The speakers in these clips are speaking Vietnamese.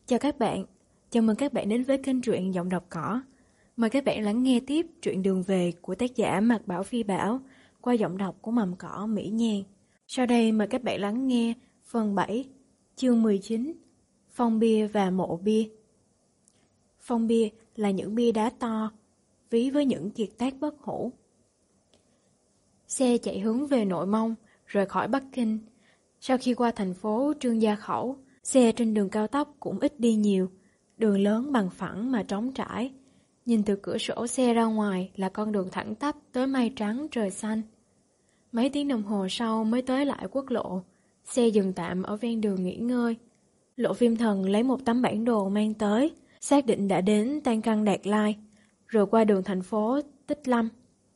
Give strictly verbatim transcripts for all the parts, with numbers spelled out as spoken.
Chào các bạn, chào mừng các bạn đến với kênh truyện Giọng Đọc Cỏ. Mời các bạn lắng nghe tiếp truyện Đường Về của tác giả Mạc Bảo Phi Bảo qua giọng đọc của Mầm Cỏ Mỹ Nhan. Sau đây mời các bạn lắng nghe phần bảy, chương mười chín, Phong bia và mộ bia. Phong bia là những bia đá to, ví với những kiệt tác bất hủ. Xe chạy hướng về Nội Mông, rời khỏi Bắc Kinh. Sau khi qua thành phố Trương Gia Khẩu, xe trên đường cao tốc cũng ít đi nhiều, đường lớn bằng phẳng mà trống trải. Nhìn từ cửa sổ xe ra ngoài là con đường thẳng tắp tới mây trắng trời xanh. Mấy tiếng đồng hồ sau mới tới lại quốc lộ, xe dừng tạm ở ven đường nghỉ ngơi. Lộ Phim Thần lấy một tấm bản đồ mang tới, xác định đã đến Tan Căng Đạt Lai, rồi qua đường thành phố Tích Lâm.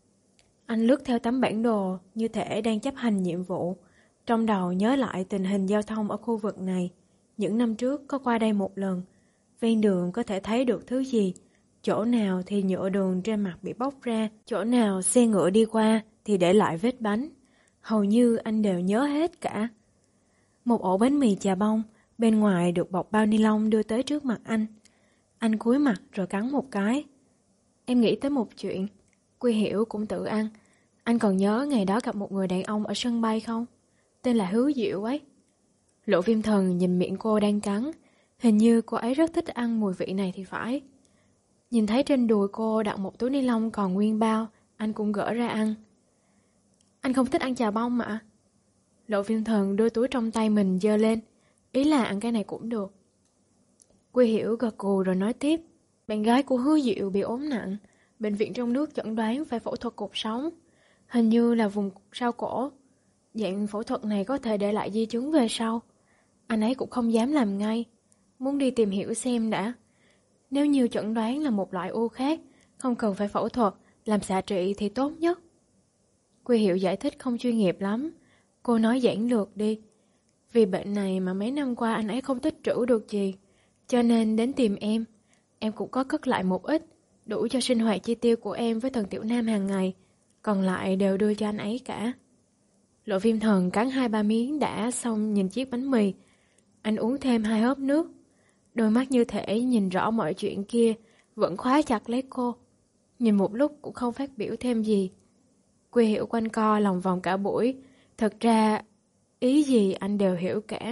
Anh lướt theo tấm bản đồ như thể đang chấp hành nhiệm vụ, trong đầu nhớ lại tình hình giao thông ở khu vực này. Những năm trước có qua đây một lần, ven đường có thể thấy được thứ gì, chỗ nào thì nhựa đường trên mặt bị bóc ra, chỗ nào xe ngựa đi qua thì để lại vết bánh. Hầu như anh đều nhớ hết cả. Một ổ bánh mì chà bông, bên ngoài được bọc bao ni lông đưa tới trước mặt anh. Anh cúi mặt rồi cắn một cái. Em nghĩ tới một chuyện, Quy Hiểu cũng tự ăn. Anh còn nhớ ngày đó gặp một người đàn ông ở sân bay không? Tên là Hứa Diệu ấy. Lộ Phim Thần nhìn miệng cô đang cắn, hình như cô ấy rất thích ăn mùi vị này thì phải. Nhìn thấy trên đùi cô đặt một túi ni lông còn nguyên bao, anh cũng gỡ ra ăn. Anh không thích ăn chà bông mà. Lộ Phim Thần đưa túi trong tay mình giơ lên, ý là ăn cái này cũng được. Quy Hiểu gật gù rồi nói tiếp, bạn gái của Hứa Diệu bị ốm nặng, bệnh viện trong nước chẩn đoán phải phẫu thuật cột sống, hình như là vùng sau cổ. Dạng phẫu thuật này có thể để lại di chứng về sau. Anh ấy cũng không dám làm ngay, muốn đi tìm hiểu xem đã. Nếu như chẩn đoán là một loại u khác, không cần phải phẫu thuật, làm xạ trị thì tốt nhất. Quy Hiểu giải thích không chuyên nghiệp lắm. Cô nói giản lược đi. Vì bệnh này mà mấy năm qua anh ấy không tích trữ được gì, cho nên đến tìm em. Em cũng có cất lại một ít, đủ cho sinh hoạt chi tiêu của em với Thần Tiểu Nam hàng ngày, còn lại đều đưa cho anh ấy cả. Lộ Phim Thần cắn hai ba miếng đã xong nhìn chiếc bánh mì. Anh uống thêm hai hớp nước. Đôi mắt như thể nhìn rõ mọi chuyện kia, vẫn khóa chặt lấy cô. Nhìn một lúc cũng không phát biểu thêm gì. Quy Hiểu quanh co lòng vòng cả buổi. Thật ra, ý gì anh đều hiểu cả.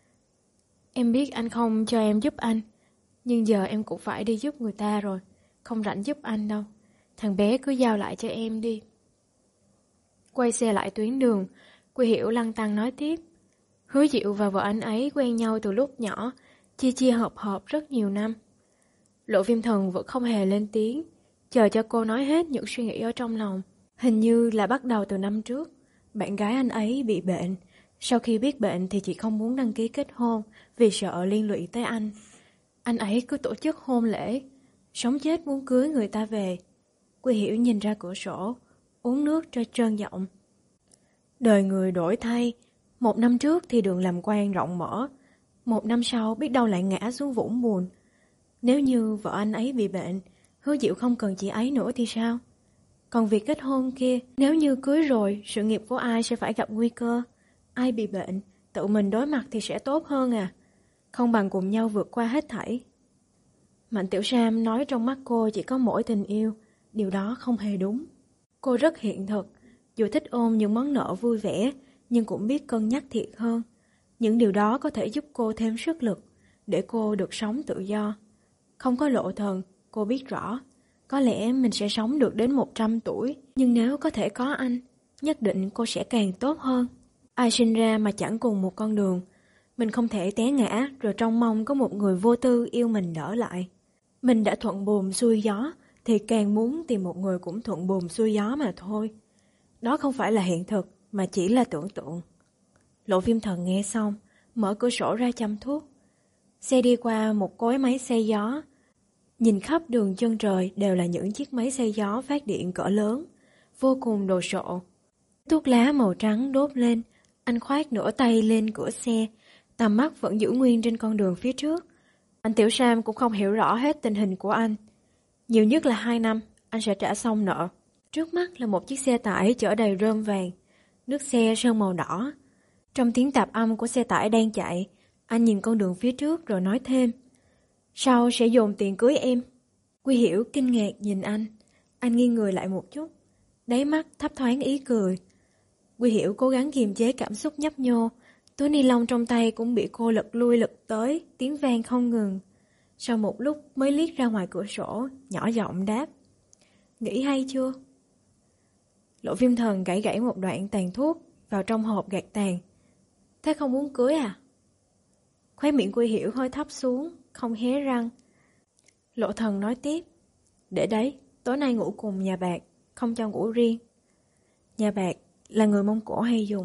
Em biết anh không cho em giúp anh, nhưng giờ em cũng phải đi giúp người ta rồi. Không rảnh giúp anh đâu. Thằng bé cứ giao lại cho em đi. Quay xe lại tuyến đường, Quy Hiểu lăn tăn nói tiếp. Hứa Diệu và vợ anh ấy quen nhau từ lúc nhỏ, chia chia hợp hợp rất nhiều năm. Lộ Phim Thần vẫn không hề lên tiếng, chờ cho cô nói hết những suy nghĩ ở trong lòng. Hình như là bắt đầu từ năm trước, bạn gái anh ấy bị bệnh. Sau khi biết bệnh thì chị không muốn đăng ký kết hôn vì sợ liên lụy tới anh. Anh ấy cứ tổ chức hôn lễ, sống chết muốn cưới người ta về. Quy Hiểu nhìn ra cửa sổ, uống nước cho trơn giọng. Đời người đổi thay, một năm trước thì đường làm quan rộng mở, một năm sau biết đâu lại ngã xuống vũng buồn. Nếu như vợ anh ấy bị bệnh, Hứa Diệu không cần chị ấy nữa thì sao? Còn việc kết hôn kia, nếu như cưới rồi, sự nghiệp của ai sẽ phải gặp nguy cơ? Ai bị bệnh, tự mình đối mặt thì sẽ tốt hơn à? Không bằng cùng nhau vượt qua hết thảy. Mạnh Tiểu Sam nói trong mắt cô chỉ có mỗi tình yêu, điều đó không hề đúng. Cô rất hiện thực, dù thích ôm những món nợ vui vẻ, nhưng cũng biết cân nhắc thiệt hơn. Những điều đó có thể giúp cô thêm sức lực, để cô được sống tự do. Không có Lộ Thần, cô biết rõ, có lẽ mình sẽ sống được đến một trăm tuổi, nhưng nếu có thể có anh, nhất định cô sẽ càng tốt hơn. Ai sinh ra mà chẳng cùng một con đường, mình không thể té ngã rồi trông mong có một người vô tư yêu mình đỡ lại. Mình đã thuận buồm xuôi gió, thì càng muốn tìm một người cũng thuận buồm xuôi gió mà thôi. Đó không phải là hiện thực, mà chỉ là tưởng tượng. Lộ Phim Thần nghe xong, mở cửa sổ ra chăm thuốc. Xe đi qua một cối máy xay gió. Nhìn khắp đường chân trời đều là những chiếc máy xay gió phát điện cỡ lớn, vô cùng đồ sộ. Thuốc lá màu trắng đốt lên, anh khoác nửa tay lên cửa xe, tầm mắt vẫn giữ nguyên trên con đường phía trước. Anh Tiểu Sam cũng không hiểu rõ hết tình hình của anh. Nhiều nhất là hai năm, anh sẽ trả xong nợ. Trước mắt là một chiếc xe tải chở đầy rơm vàng, nước xe sơn màu đỏ. Trong tiếng tạp âm của xe tải đang chạy, anh nhìn con đường phía trước rồi nói thêm. Sao sẽ dồn tiền cưới em? Quy Hiểu kinh ngạc nhìn anh. Anh nghiêng người lại một chút, đáy mắt thấp thoáng ý cười. Quy Hiểu cố gắng kiềm chế cảm xúc nhấp nhô. Túi ni lông trong tay cũng bị cô lật lui lật tới, tiếng vang không ngừng. Sau một lúc mới liếc ra ngoài cửa sổ, nhỏ giọng đáp. Nghĩ hay chưa? Lộ Viêm Thần gãy gãy một đoạn tàn thuốc vào trong hộp gạt tàn. Thế không muốn cưới à? Khóe miệng Quy Hiểu hơi thấp xuống, không hé răng. Lộ Thần nói tiếp. Để đấy, tối nay ngủ cùng nhà bạc, không cho ngủ riêng. Nhà bạc là người Mông Cổ hay dùng.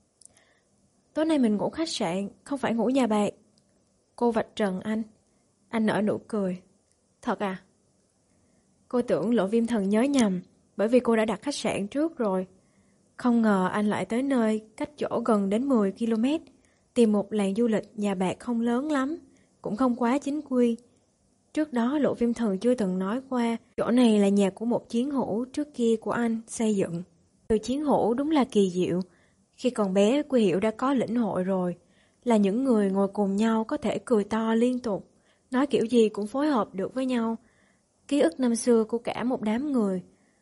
Tối nay mình ngủ khách sạn, không phải ngủ nhà bạc. Cô vạch trần anh. Anh nở nụ cười. Thật à? Cô tưởng Lộ Viêm Thần nhớ nhầm, bởi vì cô đã đặt khách sạn trước rồi. Không ngờ anh lại tới nơi cách chỗ gần đến mười ki lô mét, tìm một làng du lịch nhà bạc không lớn lắm, cũng không quá chính quy. Trước đó Lộ Viêm Thần chưa từng nói qua, chỗ này là nhà của một chiến hữu trước kia của anh xây dựng. Từ chiến hữu đúng là kỳ diệu. Khi còn bé, Quy Hiểu đã có lĩnh hội rồi, là những người ngồi cùng nhau có thể cười to liên tục, nói kiểu gì cũng phối hợp được với nhau. Ký ức năm xưa của cả một đám người,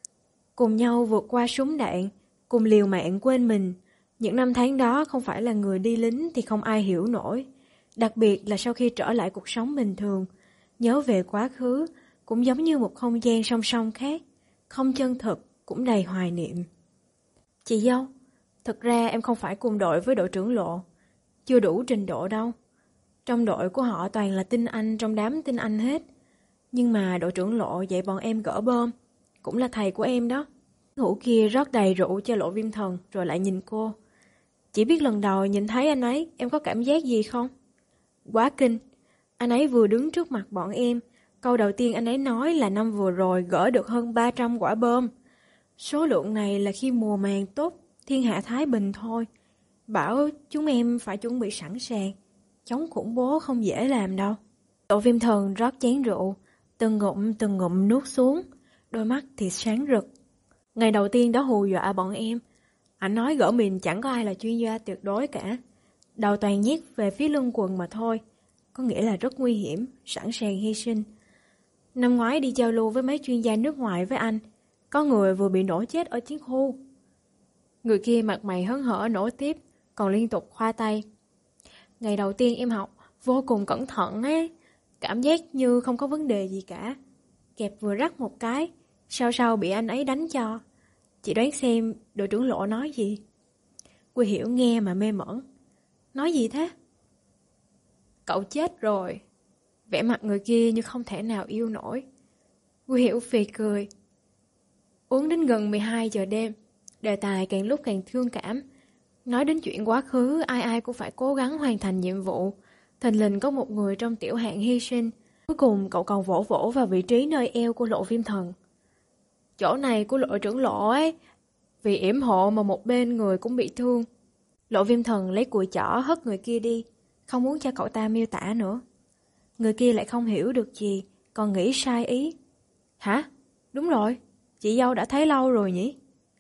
cùng nhau vượt qua súng đạn, cùng liều mạng quên mình. Những năm tháng đó không phải là người đi lính thì không ai hiểu nổi. Đặc biệt là sau khi trở lại cuộc sống bình thường, nhớ về quá khứ cũng giống như một không gian song song khác, không chân thực, cũng đầy hoài niệm. Chị dâu, thực ra em không phải cùng đội với đội trưởng Lộ, chưa đủ trình độ đâu. Trong đội của họ toàn là tinh anh trong đám tinh anh hết. Nhưng mà đội trưởng Lộ dạy bọn em gỡ bơm, cũng là thầy của em đó. Hữu kia rót đầy rượu cho Lộ Viêm Thần rồi lại nhìn cô. Chỉ biết lần đầu nhìn thấy anh ấy, em có cảm giác gì không? Quá kinh. Anh ấy vừa đứng trước mặt bọn em, câu đầu tiên anh ấy nói là năm vừa rồi gỡ được hơn ba trăm quả bơm. Số lượng này là khi mùa màng tốt, thiên hạ thái bình thôi. Bảo chúng em phải chuẩn bị sẵn sàng. Chống khủng bố không dễ làm đâu. Lộ Viêm Thần rót chén rượu, từng ngụm từng ngụm nuốt xuống, đôi mắt thì sáng rực. Ngày đầu tiên đó hù dọa bọn em. Anh nói gỡ mìn chẳng có ai là chuyên gia tuyệt đối cả. Đầu toàn nhét về phía lưng quần mà thôi. Có nghĩa là rất nguy hiểm, sẵn sàng hy sinh. Năm ngoái đi giao lưu với mấy chuyên gia nước ngoài với anh, có người vừa bị nổ chết ở chiến khu. Người kia mặt mày hớn hở nổ tiếp, còn liên tục khoa tay. Ngày đầu tiên em học, vô cùng cẩn thận ấy. Cảm giác như không có vấn đề gì cả. Kẹp vừa rắc một cái, sau sau bị anh ấy đánh cho. Chị đoán xem đội trưởng Lộ nói gì? Quy Hiểu nghe mà mê mẩn. Nói gì thế? Cậu chết rồi. Vẻ mặt người kia như không thể nào yêu nổi. Quy Hiểu phì cười. Uống đến gần mười hai giờ đêm, đề tài càng lúc càng thương cảm. Nói đến chuyện quá khứ, ai ai cũng phải cố gắng hoàn thành nhiệm vụ. Thình lình có một người trong tiểu hạng hy sinh. Cuối cùng cậu còn vỗ vỗ vào vị trí nơi eo của Lộ Viêm Thần. Chỗ này của Lộ trưởng Lộ ấy, vì yểm hộ mà một bên người cũng bị thương. Lộ Viêm Thần lấy cùi chỏ hất người kia đi, không muốn cho cậu ta miêu tả nữa. Người kia lại không hiểu được gì, còn nghĩ sai ý. Hả? Đúng rồi, chị dâu đã thấy lâu rồi nhỉ?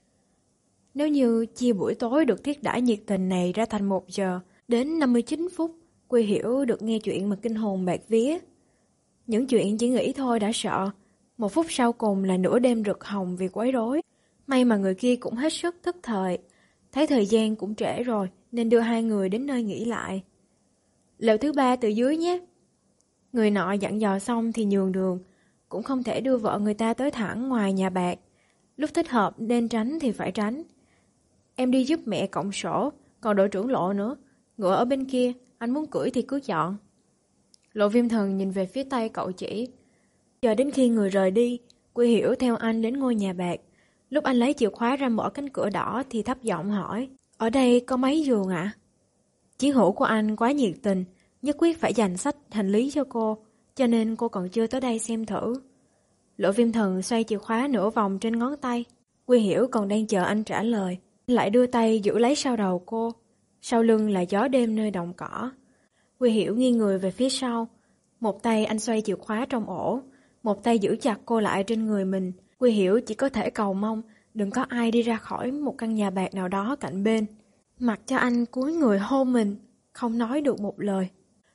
Nếu như chia buổi tối được thiết đãi nhiệt tình này ra thành một giờ, đến năm mươi chín phút, Quy Hiểu được nghe chuyện mà kinh hồn bạt vía. Những chuyện chỉ nghĩ thôi đã sợ. Một phút sau cùng là nửa đêm rực hồng vì quấy rối. May mà người kia cũng hết sức thức thời. Thấy thời gian cũng trễ rồi nên đưa hai người đến nơi nghỉ lại. Lều thứ ba từ dưới nhé. Người nọ dặn dò xong thì nhường đường. Cũng không thể đưa vợ người ta tới thẳng ngoài nhà bạc. Lúc thích hợp nên tránh thì phải tránh. Em đi giúp mẹ cộng sổ, còn đội trưởng Lộ nữa. Ngựa ở bên kia, anh muốn cưỡi thì cứ chọn. Lộ Viêm Thần nhìn về phía tay cậu chỉ. Chờ đến khi người rời đi, Quy Hiểu theo anh đến ngôi nhà bạc. Lúc anh lấy chìa khóa ra mở cánh cửa đỏ thì thấp giọng hỏi. Ở đây có mấy giường ạ? À? Chiến hữu của anh quá nhiệt tình, nhất quyết phải dành sách hành lý cho cô, cho nên cô còn chưa tới đây xem thử. Lộ Viêm Thần xoay chìa khóa nửa vòng trên ngón tay. Quy Hiểu còn đang chờ anh trả lời, lại đưa tay giữ lấy sau đầu cô. Sau lưng là gió đêm nơi đồng cỏ. Quy Hiểu nghiêng người về phía sau. Một tay anh xoay chìa khóa trong ổ, một tay giữ chặt cô lại trên người mình. Quy Hiểu chỉ có thể cầu mong đừng có ai đi ra khỏi một căn nhà bạc nào đó cạnh bên. Mặc cho anh cúi người hôn mình, không nói được một lời.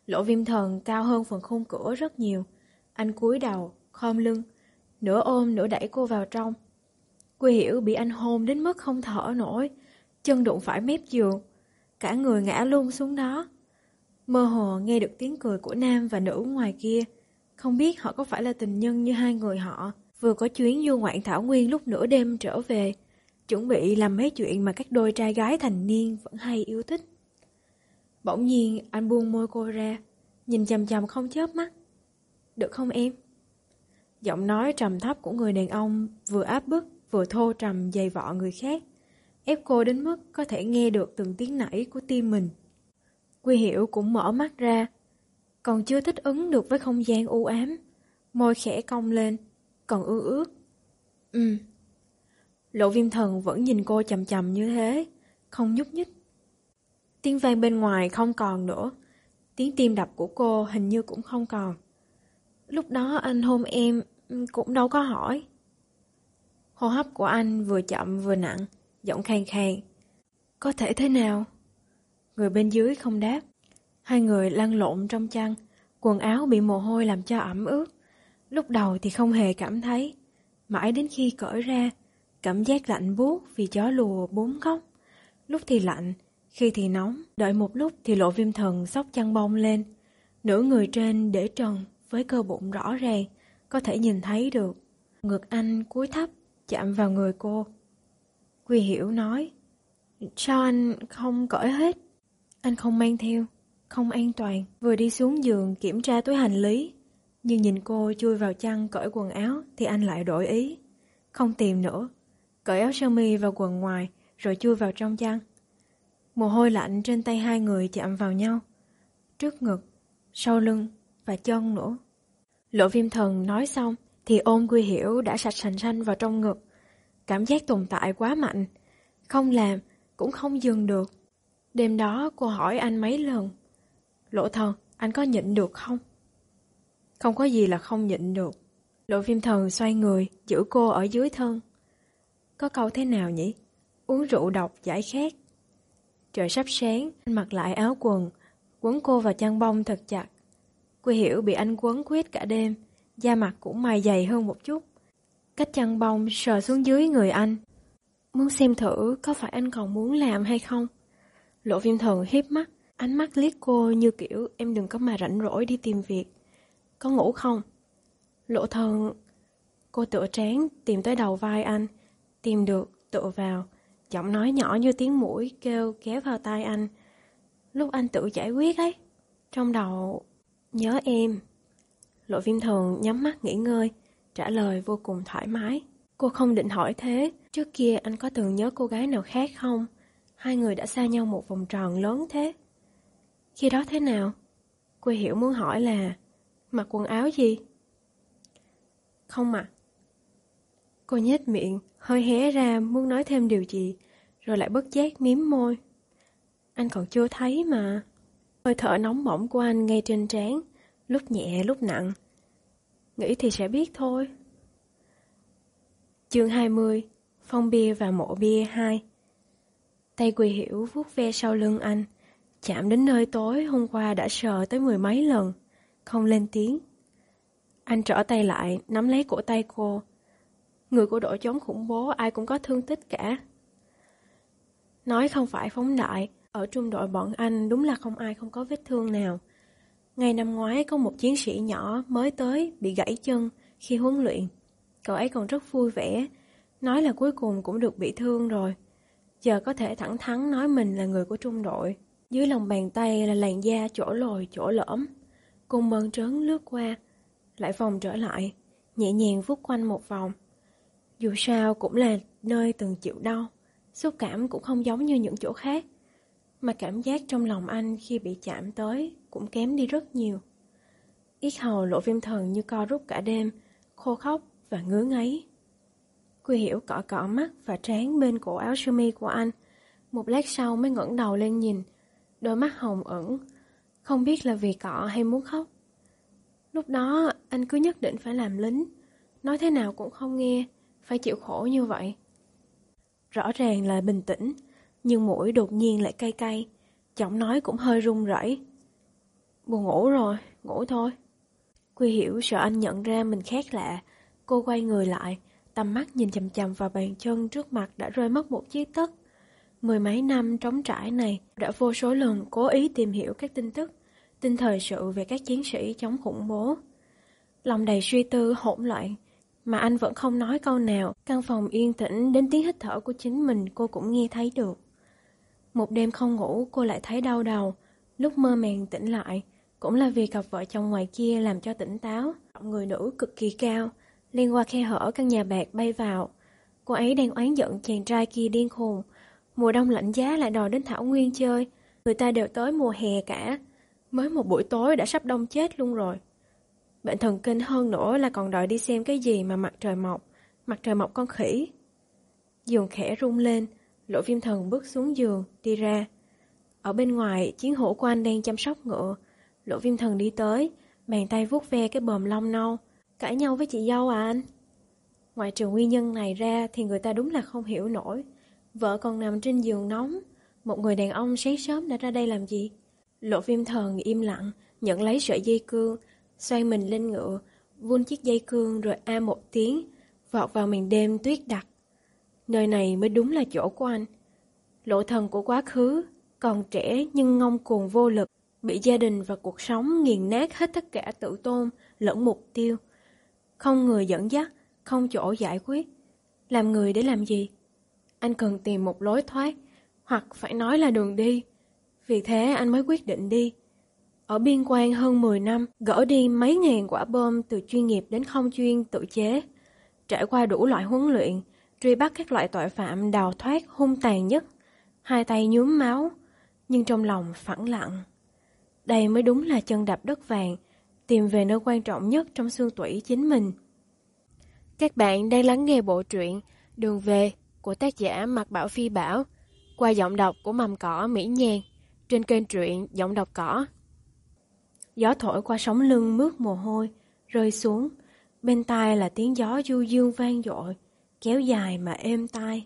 Lỗ Viêm Thần cao hơn phần khung cửa rất nhiều. Anh cúi đầu, khom lưng, nửa ôm nửa đẩy cô vào trong. Quy Hiểu bị anh hôn đến mức không thở nổi, chân đụng phải mép giường, cả người ngã luôn xuống đó. Mơ hồ nghe được tiếng cười của nam và nữ ngoài kia. Không biết họ có phải là tình nhân như hai người họ vừa có chuyến du ngoạn thảo nguyên lúc nửa đêm trở về, chuẩn bị làm mấy chuyện mà các đôi trai gái thành niên vẫn hay yêu thích. Bỗng nhiên anh buông môi cô ra, nhìn chằm chằm không chớp mắt. Được không em? Giọng nói trầm thấp của người đàn ông vừa áp bức vừa thô trầm dày vọ người khác, ép cô đến mức có thể nghe được từng tiếng nảy của tim mình. Quy Hiểu cũng mở mắt ra, còn chưa thích ứng được với không gian u ám, môi khẽ cong lên, còn ư ướt. Ừ. Lộ Viêm Thần vẫn nhìn cô chằm chằm như thế, không nhúc nhích. Tiếng vang bên ngoài không còn nữa, tiếng tim đập của cô hình như cũng không còn. Lúc đó anh hôn em cũng đâu có hỏi. Hô hấp của anh vừa chậm vừa nặng, giọng khàn khàn. Có thể thế nào? Người bên dưới không đáp. Hai người lăn lộn trong chăn, quần áo bị mồ hôi làm cho ẩm ướt. Lúc đầu thì không hề cảm thấy, mãi đến khi cởi ra, cảm giác lạnh buốt vì gió lùa bốn góc. Lúc thì lạnh, khi thì nóng. Đợi một lúc thì Lộ Viêm Thần xốc chăn bông lên, nửa người trên để trần với cơ bụng rõ ràng, có thể nhìn thấy được. Ngực anh cúi thấp, chạm vào người cô. Quy Hiểu nói, sao anh không cởi hết? Anh không mang theo, không an toàn. Vừa đi xuống giường kiểm tra túi hành lý, nhưng nhìn cô chui vào chăn cởi quần áo thì anh lại đổi ý. Không tìm nữa, cởi áo sơ mi và quần ngoài rồi chui vào trong chăn. Mồ hôi lạnh trên tay hai người chạm vào nhau, trước ngực, sau lưng và chân nữa. Lộ Viêm Thần nói xong thì ôm Quy Hiểu đã sạch sành xanh vào trong ngực. Cảm giác tồn tại quá mạnh, không làm cũng không dừng được. Đêm đó cô hỏi anh mấy lần, Lộ Thần, anh có nhịn được không? Không có gì là không nhịn được. Lộ Viêm Thần xoay người, giữ cô ở dưới thân. Có câu thế nào nhỉ? Uống rượu độc giải khát. Trời sắp sáng, anh mặc lại áo quần, quấn cô vào chăn bông thật chặt. Quy Hiểu bị anh quấn quýt cả đêm, da mặt cũng mày dày hơn một chút. Cách chăn bông sờ xuống dưới người anh. Muốn xem thử có phải anh còn muốn làm hay không? Lộ Viêm Thần hiếp mắt, ánh mắt liếc cô như kiểu em đừng có mà rảnh rỗi đi tìm việc. Có ngủ không? Lộ Thần... Cô tựa trán tìm tới đầu vai anh, tìm được tựa vào, giọng nói nhỏ như tiếng muỗi kêu kéo vào tai anh. Lúc anh tự giải quyết ấy, trong đầu... Nhớ em. Lộ Viêm Thần nhắm mắt nghỉ ngơi, trả lời vô cùng thoải mái. Cô không định hỏi thế, trước kia anh có từng nhớ cô gái nào khác không? Hai người đã xa nhau một vòng tròn lớn thế. Khi đó thế nào? Quy Hiểu muốn hỏi là mặc quần áo gì? Không mặc. Cô nhếch miệng, hơi hé ra muốn nói thêm điều gì, rồi lại bất giác miếm môi. Anh còn chưa thấy mà. Hơi thở nóng bỏng của anh ngay trên trán, lúc nhẹ lúc nặng. Nghĩ thì sẽ biết thôi. Chương hai mươi, Phong bia và mộ bia hai. Tay Quy Hiểu vuốt ve sau lưng anh, chạm đến nơi tối hôm qua đã sờ tới mười mấy lần, không lên tiếng. Anh trở tay lại, nắm lấy cổ tay cô. Người của đội chống khủng bố ai cũng có thương tích cả. Nói không phải phóng đại, ở trung đội bọn anh đúng là không ai không có vết thương nào. Ngày năm ngoái có một chiến sĩ nhỏ mới tới bị gãy chân khi huấn luyện. Cậu ấy còn rất vui vẻ, nói là cuối cùng cũng được bị thương rồi. Giờ có thể thẳng thắn nói mình là người của trung đội. Dưới lòng bàn tay là làn da chỗ lồi chỗ lõm. Cùng mơn trớn lướt qua, lại vòng trở lại, nhẹ nhàng vuốt quanh một vòng. Dù sao cũng là nơi từng chịu đau, xúc cảm cũng không giống như những chỗ khác. Mà cảm giác trong lòng anh khi bị chạm tới cũng kém đi rất nhiều. Yết hầu Lộ Viêm Thần như co rút cả đêm, khô khóc và ngứa ngáy. Quy Hiểu cọ cọ mắt và trán bên cổ áo sơ mi của anh. Một lát sau mới ngẩng đầu lên nhìn, đôi mắt hồng ửng, không biết là vì cọ hay muốn khóc. Lúc đó anh cứ nhất định phải làm lính, nói thế nào cũng không nghe, phải chịu khổ như vậy. Rõ ràng là bình tĩnh, nhưng mũi đột nhiên lại cay cay, giọng nói cũng hơi run rẩy. Buồn ngủ rồi, ngủ thôi. Quy Hiểu sợ anh nhận ra mình khác lạ. Cô quay người lại, tầm mắt nhìn chằm chằm vào bàn chân trước mặt đã rơi mất một chiếc tất. Mười mấy năm trống trải này đã vô số lần cố ý tìm hiểu các tin tức, tin thời sự về các chiến sĩ chống khủng bố. Lòng đầy suy tư hỗn loạn, mà anh vẫn không nói câu nào. Căn phòng yên tĩnh đến tiếng hít thở của chính mình cô cũng nghe thấy được. Một đêm không ngủ cô lại thấy đau đầu. Lúc mơ màng tỉnh lại, cũng là vì cặp vợ chồng ngoài kia làm cho tỉnh táo. Người nữ cực kỳ cao, len qua khe hở căn nhà bạc bay vào. Cô ấy đang oán giận chàng trai kia điên khùng. Mùa đông lạnh giá lại đòi đến Thảo Nguyên chơi. Người ta đều tới mùa hè cả. Mới một buổi tối đã sắp đông chết luôn rồi. Bệnh thần kinh hơn nữa là còn đòi đi xem cái gì mà mặt trời mọc. Mặt trời mọc con khỉ. Giường khẽ rung lên. Lộ Viêm Thần bước xuống giường, đi ra. Ở bên ngoài, chiến hữu của anh đang chăm sóc ngựa. Lộ Viêm Thần đi tới, bàn tay vuốt ve cái bờm lông nâu. Cãi nhau với chị dâu à anh? Ngoài trừ nguyên nhân này ra thì người ta đúng là không hiểu nổi. Vợ còn nằm trên giường nóng. Một người đàn ông sáng sớm đã ra đây làm gì? Lộ Viêm Thần im lặng, nhận lấy sợi dây cương, xoay mình lên ngựa, vun chiếc dây cương rồi a một tiếng, vọt vào màn đêm tuyết đặc. Nơi này mới đúng là chỗ của anh. Lộ Thần của quá khứ, còn trẻ nhưng ngông cuồng vô lực, bị gia đình và cuộc sống nghiền nát hết tất cả tự tôn lẫn mục tiêu. Không người dẫn dắt, không chỗ giải quyết. Làm người để làm gì? Anh cần tìm một lối thoát, hoặc phải nói là đường đi. Vì thế anh mới quyết định đi. Ở biên quan hơn mười năm, gỡ đi mấy ngàn quả bom từ chuyên nghiệp đến không chuyên tự chế. Trải qua đủ loại huấn luyện, truy bắt các loại tội phạm đào thoát hung tàn nhất. Hai tay nhuốm máu, nhưng trong lòng phẳng lặng. Đây mới đúng là chân đạp đất vàng, tìm về nơi quan trọng nhất trong xương tủy chính mình. Các bạn đang lắng nghe bộ truyện Đường Về của tác giả Mạc Bảo Phi Bảo qua giọng đọc của Mầm Cỏ Mỹ Nhàn trên kênh truyện Giọng Đọc Cỏ. Gió thổi qua sống lưng mướt mồ hôi, rơi xuống. Bên tai là tiếng gió du dương vang dội, kéo dài mà êm tai.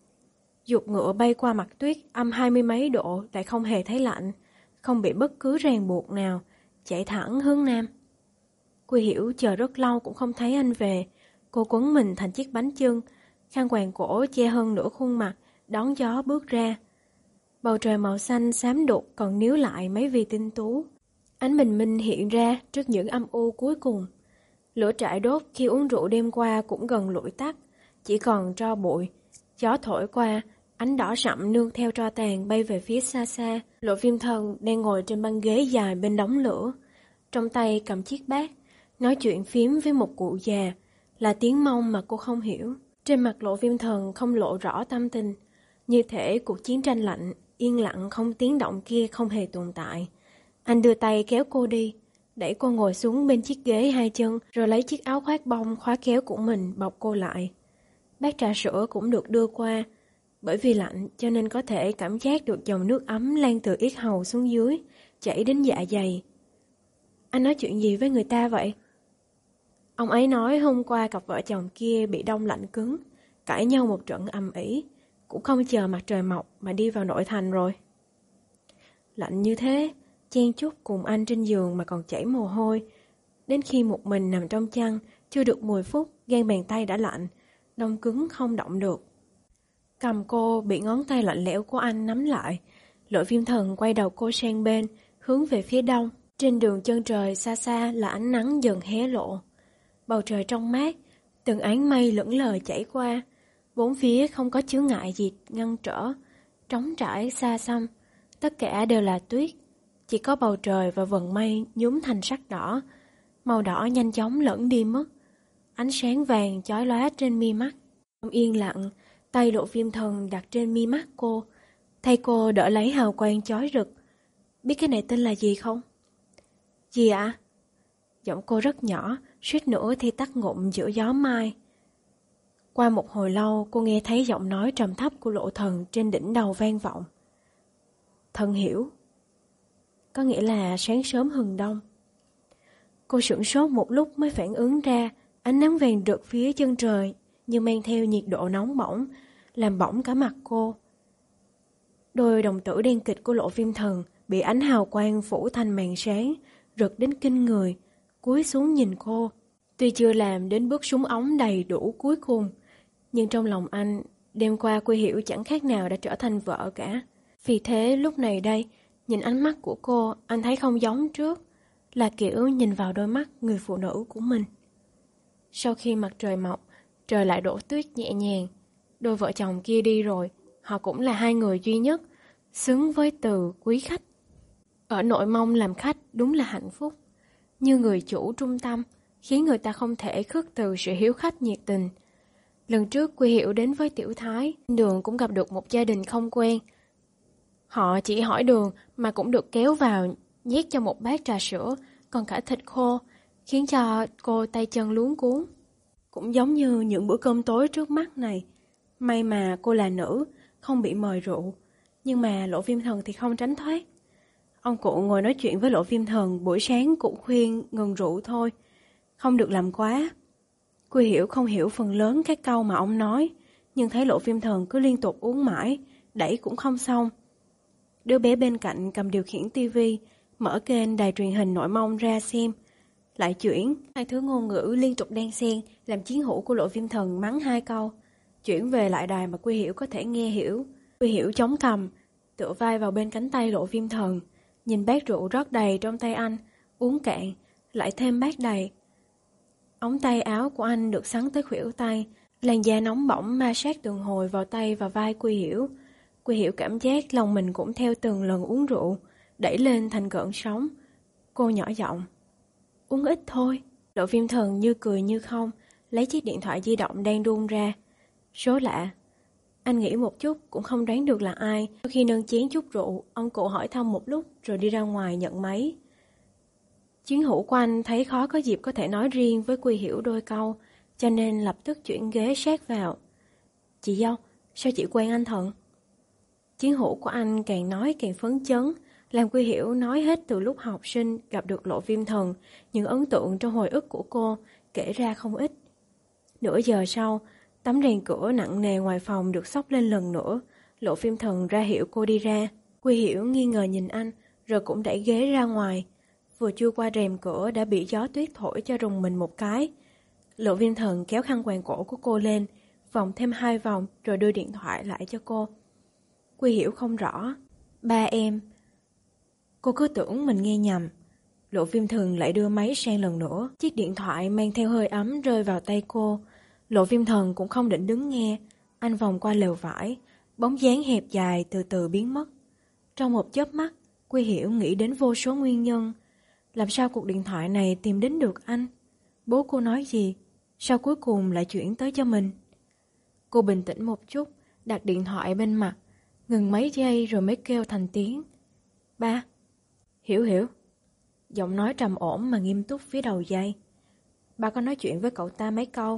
Dục ngựa bay qua mặt tuyết âm hai mươi mấy độ lại không hề thấy lạnh, không bị bất cứ ràng buộc nào, chạy thẳng hướng nam. Quy Hiểu chờ rất lâu cũng không thấy anh về. Cô quấn mình thành chiếc bánh chưng, khăn quàng cổ che hơn nửa khuôn mặt, đón gió bước ra. Bầu trời màu xanh xám đục còn níu lại mấy vì tinh tú. Ánh bình minh hiện ra trước những âm u cuối cùng. Lửa trại đốt khi uống rượu đêm qua cũng gần lụi tắt, chỉ còn tro bụi. Gió thổi qua, ánh đỏ sậm nương theo tro tàn bay về phía xa xa. Lộ Viêm Thần đang ngồi trên băng ghế dài bên đống lửa, trong tay cầm chiếc bát, nói chuyện phím với một cụ già, là tiếng Mông mà cô không hiểu. Trên mặt Lộ Viêm Thần không lộ rõ tâm tình, như thể cuộc chiến tranh lạnh, yên lặng không tiếng động kia không hề tồn tại. Anh đưa tay kéo cô đi, đẩy cô ngồi xuống bên chiếc ghế hai chân, rồi lấy chiếc áo khoác bông khóa kéo của mình bọc cô lại. Bát trà sữa cũng được đưa qua, bởi vì lạnh cho nên có thể cảm giác được dòng nước ấm lan từ yết hầu xuống dưới, chảy đến dạ dày. Anh nói chuyện gì với người ta vậy? Ông ấy nói hôm qua cặp vợ chồng kia bị đông lạnh cứng, cãi nhau một trận ầm ĩ, cũng không chờ mặt trời mọc mà đi vào nội thành rồi. Lạnh như thế, chen chúc cùng anh trên giường mà còn chảy mồ hôi. Đến khi một mình nằm trong chăn, chưa được mười phút, gan bàn tay đã lạnh, đông cứng không động được. Cầm cô bị ngón tay lạnh lẽo của anh nắm lại. Lộ Viêm Thần quay đầu cô sang bên, hướng về phía đông. Trên đường chân trời xa xa là ánh nắng dần hé lộ. Bầu trời trong mát, từng áng mây lững lờ chảy qua. Bốn phía không có chướng ngại gì ngăn trở, trống trải xa xăm, tất cả đều là tuyết. Chỉ có bầu trời và vầng mây nhúm thành sắc đỏ, màu đỏ nhanh chóng lẫn đi mất. Ánh sáng vàng chói lóa trên mi mắt. Trong yên lặng, tay Lộ Viêm Thần đặt trên mi mắt cô, thay cô đỡ lấy hào quang chói rực. Biết cái này tên là gì không? Gì ạ? À? Giọng cô rất nhỏ, suýt nữa thì tắt ngụm giữa gió mai. Qua một hồi lâu, cô nghe thấy giọng nói trầm thấp của Lộ Thần trên đỉnh đầu vang vọng. Thần hiểu. Có nghĩa là sáng sớm hừng đông. Cô sửng sốt một lúc mới phản ứng ra, ánh nắng vàng rực phía chân trời như mang theo nhiệt độ nóng bỏng, làm bỏng cả mặt cô. Đôi đồng tử đen kịt của Lộ Viêm Thần bị ánh hào quang phủ thành màn sáng, rực đến kinh người, cúi xuống nhìn cô. Tuy chưa làm đến bước súng ống đầy đủ cuối cùng, nhưng trong lòng anh, đêm qua Quy Hiểu chẳng khác nào đã trở thành vợ cả. Vì thế lúc này đây, nhìn ánh mắt của cô, anh thấy không giống trước, là kiểu nhìn vào đôi mắt người phụ nữ của mình. Sau khi mặt trời mọc, trời lại đổ tuyết nhẹ nhàng. Đôi vợ chồng kia đi rồi, họ cũng là hai người duy nhất, xứng với từ quý khách. Ở Nội Mông làm khách đúng là hạnh phúc, như người chủ trung tâm, khiến người ta không thể khước từ sự hiếu khách nhiệt tình. Lần trước Quy Hiểu đến với Tiểu Thái, đường cũng gặp được một gia đình không quen. Họ chỉ hỏi đường mà cũng được kéo vào, nhét cho một bát trà sữa, còn cả thịt khô, khiến cho cô tay chân luống cuống. Cũng giống như những bữa cơm tối trước mắt này. May mà cô là nữ, không bị mời rượu, nhưng mà Lộ Viêm Thần thì không tránh thoát. Ông cụ ngồi nói chuyện với Lộ Viêm Thần, buổi sáng cũng khuyên ngừng rượu thôi, không được làm quá. Quy Hiểu không hiểu phần lớn các câu mà ông nói, nhưng thấy Lộ Viêm Thần cứ liên tục uống mãi, đẩy cũng không xong. Đứa bé bên cạnh cầm điều khiển tivi, mở kênh đài truyền hình Nội Mông ra xem, lại chuyển. Hai thứ ngôn ngữ liên tục đan xen, làm chiến hữu của Lộ Viêm Thần mắng hai câu, chuyển về lại đài mà Quy Hiểu có thể nghe hiểu. Quy Hiểu chống cằm, tựa vai vào bên cánh tay Lộ Viêm Thần, nhìn bát rượu rót đầy trong tay anh, uống cạn, lại thêm bát đầy. Ống tay áo của anh được xắn tới khuỷu tay, làn da nóng bỏng ma sát từng hồi vào tay và vai Quy Hiểu. Quy Hiểu cảm giác lòng mình cũng theo từng lần uống rượu, đẩy lên thành cơn sóng. Cô nhỏ giọng, uống ít thôi. Lộ Viêm Thần như cười như không, lấy chiếc điện thoại di động đang rung ra. Số lạ. Anh nghĩ một chút cũng không đoán được là ai. Khi nâng chén chút rượu, ông cụ hỏi thăm một lúc rồi đi ra ngoài nhận máy. Chiến hữu của anh thấy khó có dịp có thể nói riêng với Quy Hiểu đôi câu, cho nên lập tức chuyển ghế sát vào. Chị dâu, sao chị quen anh Thần? Chiến hữu của anh càng nói càng phấn chấn, làm Quy Hiểu nói hết từ lúc học sinh gặp được Lộ Viêm Thần, những ấn tượng trong hồi ức của cô, kể ra không ít. Nửa giờ sau, tấm rèn cửa nặng nề ngoài phòng được xốc lên lần nữa, Lộ Viêm Thần ra hiệu cô đi ra. Quy Hiểu nghi ngờ nhìn anh, rồi cũng đẩy ghế ra ngoài. Vừa chui qua rèm cửa đã bị gió tuyết thổi cho rùng mình một cái. Lộ Viêm Thần kéo khăn quàng cổ của cô lên, vòng thêm hai vòng rồi đưa điện thoại lại cho cô. Quy Hiểu không rõ. Ba em. Cô cứ tưởng mình nghe nhầm. Lộ Viêm Thần lại đưa máy sang lần nữa. Chiếc điện thoại mang theo hơi ấm rơi vào tay cô. Lộ Viêm Thần cũng không định đứng nghe. Anh vòng qua lều vải, bóng dáng hẹp dài từ từ biến mất. Trong một chớp mắt, Quy Hiểu nghĩ đến vô số nguyên nhân. Làm sao cuộc điện thoại này tìm đến được anh? Bố cô nói gì? Sao cuối cùng lại chuyển tới cho mình? Cô bình tĩnh một chút, đặt điện thoại bên mặt, ngừng mấy giây rồi mới kêu thành tiếng. Ba. Hiểu Hiểu. Giọng nói trầm ổn mà nghiêm túc phía đầu dây. Ba có nói chuyện với cậu ta mấy câu.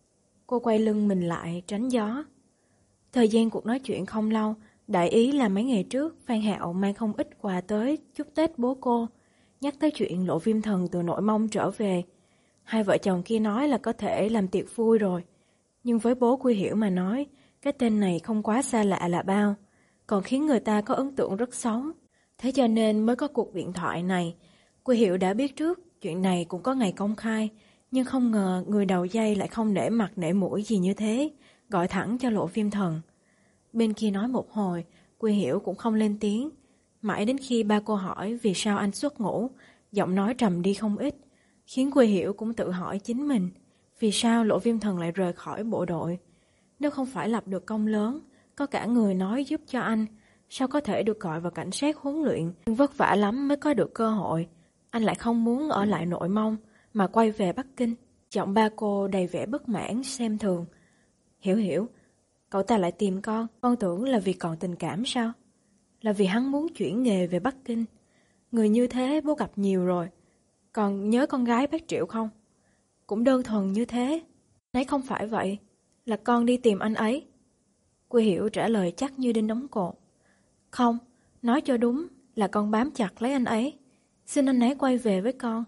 Cô quay lưng mình lại tránh gió. Thời gian cuộc nói chuyện không lâu, đại ý là mấy ngày trước Phan Hạo mang không ít quà tới chúc Tết bố cô, nhắc tới chuyện Lộ Viêm Thần từ Nội Mông trở về. Hai vợ chồng kia nói là có thể làm tiệc vui rồi, nhưng với bố Quy Hiểu mà nói, cái tên này không quá xa lạ là bao, còn khiến người ta có ấn tượng rất xấu. Thế cho nên mới có cuộc điện thoại này. Quy Hiểu đã biết trước chuyện này cũng có ngày công khai, nhưng không ngờ người đầu dây lại không nể mặt nể mũi gì như thế, gọi thẳng cho Lộ Viêm Thần. Bên kia nói một hồi, Quy Hiểu cũng không lên tiếng. Mãi đến khi ba cô hỏi vì sao anh xuất ngũ, giọng nói trầm đi không ít, khiến Quy Hiểu cũng tự hỏi chính mình, vì sao Lộ Viêm Thần lại rời khỏi bộ đội. Nếu không phải lập được công lớn, có cả người nói giúp cho anh, sao có thể được gọi vào cảnh sát huấn luyện, nhưng vất vả lắm mới có được cơ hội. Anh lại không muốn ở lại Nội Mông, mà quay về Bắc Kinh. Giọng ba cô đầy vẻ bất mãn, xem thường. Hiểu Hiểu, cậu ta lại tìm con, con tưởng là vì còn tình cảm sao? Là vì hắn muốn chuyển nghề về Bắc Kinh. Người như thế bố gặp nhiều rồi. Còn nhớ con gái bác Triệu không? Cũng đơn thuần như thế. Đấy không phải vậy, là con đi tìm anh ấy. Quy Hiểu trả lời chắc như đinh đóng cột. Không, nói cho đúng là con bám chặt lấy anh ấy, xin anh ấy quay về với con.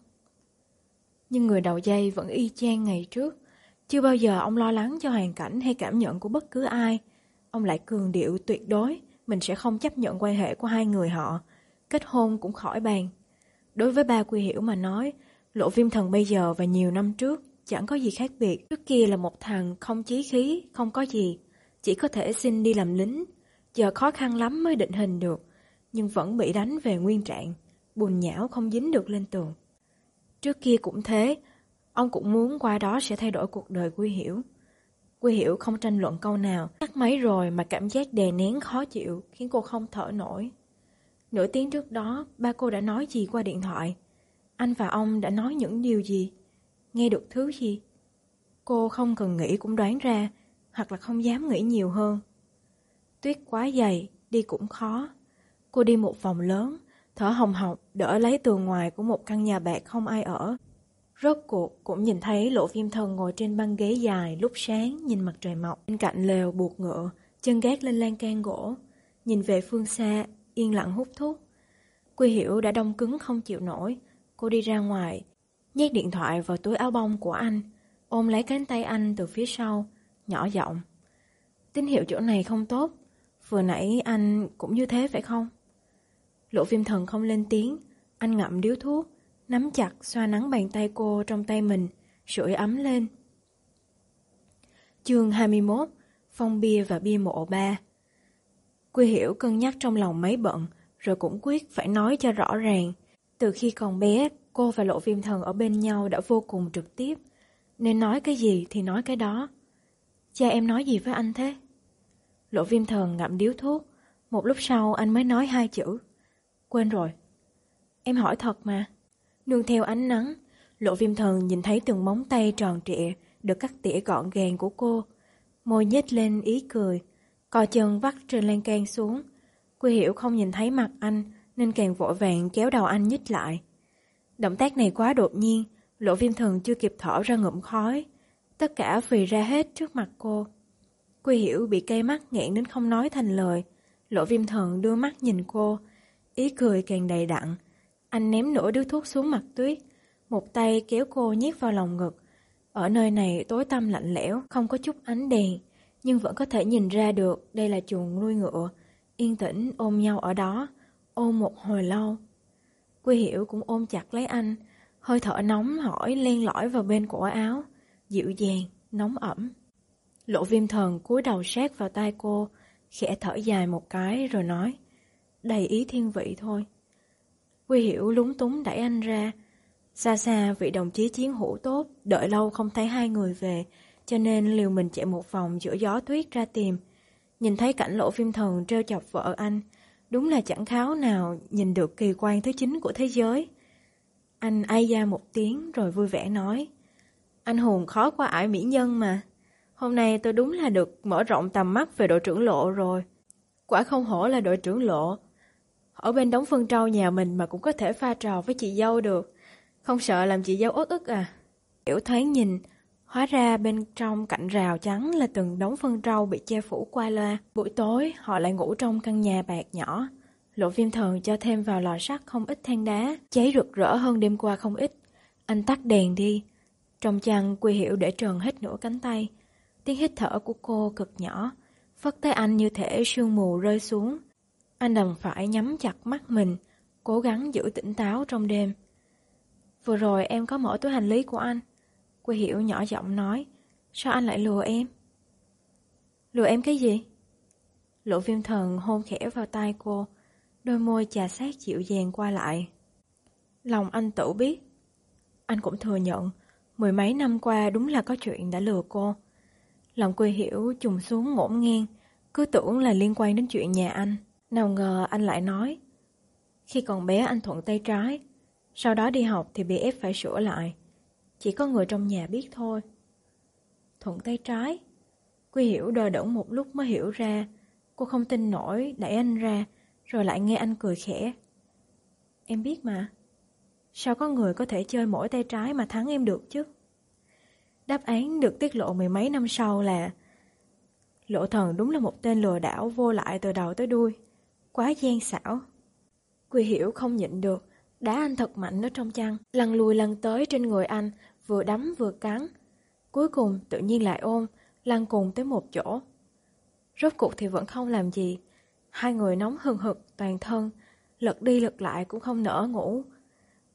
Nhưng người đầu dây vẫn y chang ngày trước. Chưa bao giờ ông lo lắng cho hoàn cảnh hay cảm nhận của bất cứ ai. Ông lại cường điệu tuyệt đối mình sẽ không chấp nhận quan hệ của hai người họ, kết hôn cũng khỏi bàn. Đối với ba Quy Hiểu mà nói, Lộ Viêm Thần bây giờ và nhiều năm trước chẳng có gì khác biệt. Trước kia là một thằng không chí khí, không có gì, chỉ có thể xin đi làm lính. Giờ khó khăn lắm mới định hình được, nhưng vẫn bị đánh về nguyên trạng, bùn nhão không dính được lên tường. Trước kia cũng thế, ông cũng muốn qua đó sẽ thay đổi cuộc đời Quy Hiểu. Quy Hiểu không tranh luận câu nào, tắt máy rồi mà cảm giác đè nén khó chịu khiến cô không thở nổi. Nửa tiếng trước đó, ba cô đã nói gì qua điện thoại? Anh và ông đã nói những điều gì? Nghe được thứ gì? Cô không cần nghĩ cũng đoán ra, hoặc là không dám nghĩ nhiều hơn. Tuyết quá dày, đi cũng khó. Cô đi một vòng lớn, thở hồng hộc đỡ lấy tường ngoài của một căn nhà bạc không ai ở. Rốt cuộc cũng nhìn thấy Lộ Viêm Thần ngồi trên băng ghế dài lúc sáng nhìn mặt trời mọc. Bên cạnh lều buộc ngựa, chân gác lên lan can gỗ, nhìn về phương xa, yên lặng hút thuốc. Quy Hiểu đã đông cứng không chịu nổi. Cô đi ra ngoài, nhét điện thoại vào túi áo bông của anh, ôm lấy cánh tay anh từ phía sau, nhỏ giọng. Tín hiệu chỗ này không tốt, vừa nãy anh cũng như thế phải không? Lộ Viêm Thần không lên tiếng, anh ngậm điếu thuốc, nắm chặt xoa nắng bàn tay cô trong tay mình, sưởi ấm lên. Chương hai mươi mốt, Phong bia và bia mộ ba. Quy Hiểu cân nhắc trong lòng mấy bận, rồi cũng quyết phải nói cho rõ ràng. Từ khi còn bé, cô và Lộ Viêm Thần ở bên nhau đã vô cùng trực tiếp, nên nói cái gì thì nói cái đó. Cha em nói gì với anh thế? Lộ Viêm Thần ngậm điếu thuốc, một lúc sau anh mới nói hai chữ. Quên rồi. Em hỏi thật mà. Nương theo ánh nắng, Lộ Viêm Thần nhìn thấy từng móng tay tròn trịa được cắt tỉa gọn gàng của cô. Môi nhếch lên ý cười, cò chân vắt trên lan can xuống. Quy Hiểu không nhìn thấy mặt anh nên càng vội vàng kéo đầu anh nhích lại. Động tác này quá đột nhiên, Lộ Viêm Thần chưa kịp thở ra ngụm khói. Tất cả phì ra hết trước mặt cô. Quy Hiểu bị cay mắt nghẹn đến không nói thành lời. Lộ Viêm Thần đưa mắt nhìn cô, ý cười càng đầy đặn. Anh ném nửa điếu thuốc xuống mặt Tuyết, một tay kéo cô nhét vào lòng ngực. Ở nơi này tối tăm lạnh lẽo, không có chút ánh đèn, nhưng vẫn có thể nhìn ra được đây là chuồng nuôi ngựa. Yên tĩnh ôm nhau ở đó, ôm một hồi lâu. Quy Hiểu cũng ôm chặt lấy anh, hơi thở nóng hổi len lỏi vào bên cổ áo, dịu dàng, nóng ẩm. Lộ Viêm Thần cúi đầu sát vào tai cô, khẽ thở dài một cái rồi nói, đầy ý thiên vị thôi. Quy Hiểu lúng túng đẩy anh ra. Xa xa vị đồng chí chiến hữu tốt, đợi lâu không thấy hai người về, cho nên liều mình chạy một vòng giữa gió tuyết ra tìm. Nhìn thấy cảnh Lộ Viêm Thần trêu chọc vợ anh, đúng là chẳng kháo nào nhìn được kỳ quan thứ chín của thế giới. Anh ai da một tiếng rồi vui vẻ nói, anh hùng khó qua ải mỹ nhân mà. Hôm nay tôi đúng là được mở rộng tầm mắt về đội trưởng Lộ rồi. Quả không hổ là đội trưởng Lộ. Ở bên đống phân trâu nhà mình mà cũng có thể pha trò với chị dâu được. Không sợ làm chị dâu uất ức à? Hiểu thoáng nhìn, hóa ra bên trong cạnh rào trắng là từng đống phân trâu bị che phủ qua loa. Buổi tối họ lại ngủ trong căn nhà bạc nhỏ. Lộ Viêm Thần cho thêm vào lò sắt không ít than đá, cháy rực rỡ hơn đêm qua không ít. Anh tắt đèn đi. Trong chăn Quy Hiểu để trần hết nửa cánh tay. Tiếng hít thở của cô cực nhỏ, phất tới anh như thể sương mù rơi xuống. Anh đành phải nhắm chặt mắt mình, cố gắng giữ tỉnh táo trong đêm. Vừa rồi em có mở túi hành lý của anh. Quy Hiểu nhỏ giọng nói, sao anh lại lừa em? Lừa em cái gì? Lộ Viêm Thần hôn khẽ vào tai cô, đôi môi chà sát dịu dàng qua lại. Lòng anh tự biết. Anh cũng thừa nhận, mười mấy năm qua đúng là có chuyện đã lừa cô. Lòng Quy Hiểu trùng xuống ngổn ngang, cứ tưởng là liên quan đến chuyện nhà anh. Nào ngờ anh lại nói, khi còn bé anh thuận tay trái, sau đó đi học thì bị ép phải sửa lại. Chỉ có người trong nhà biết thôi. Thuận tay trái? Quy Hiểu đờ đẫn một lúc mới hiểu ra. Cô không tin nổi, đẩy anh ra, rồi lại nghe anh cười khẽ. Em biết mà. Sao có người có thể chơi mỗi tay trái mà thắng em được chứ? Đáp án được tiết lộ mười mấy năm sau là Lộ Thần đúng là một tên lừa đảo vô lại từ đầu tới đuôi. Quá gian xảo. Quy Hiểu không nhịn được, đá anh thật mạnh ở trong chăn, lăn lùi lăn tới trên người anh, vừa đấm vừa cắn. Cuối cùng tự nhiên lại ôm, lăn cùng tới một chỗ. Rốt cuộc thì vẫn không làm gì. Hai người nóng hừng hực toàn thân, lật đi lật lại cũng không nỡ ngủ.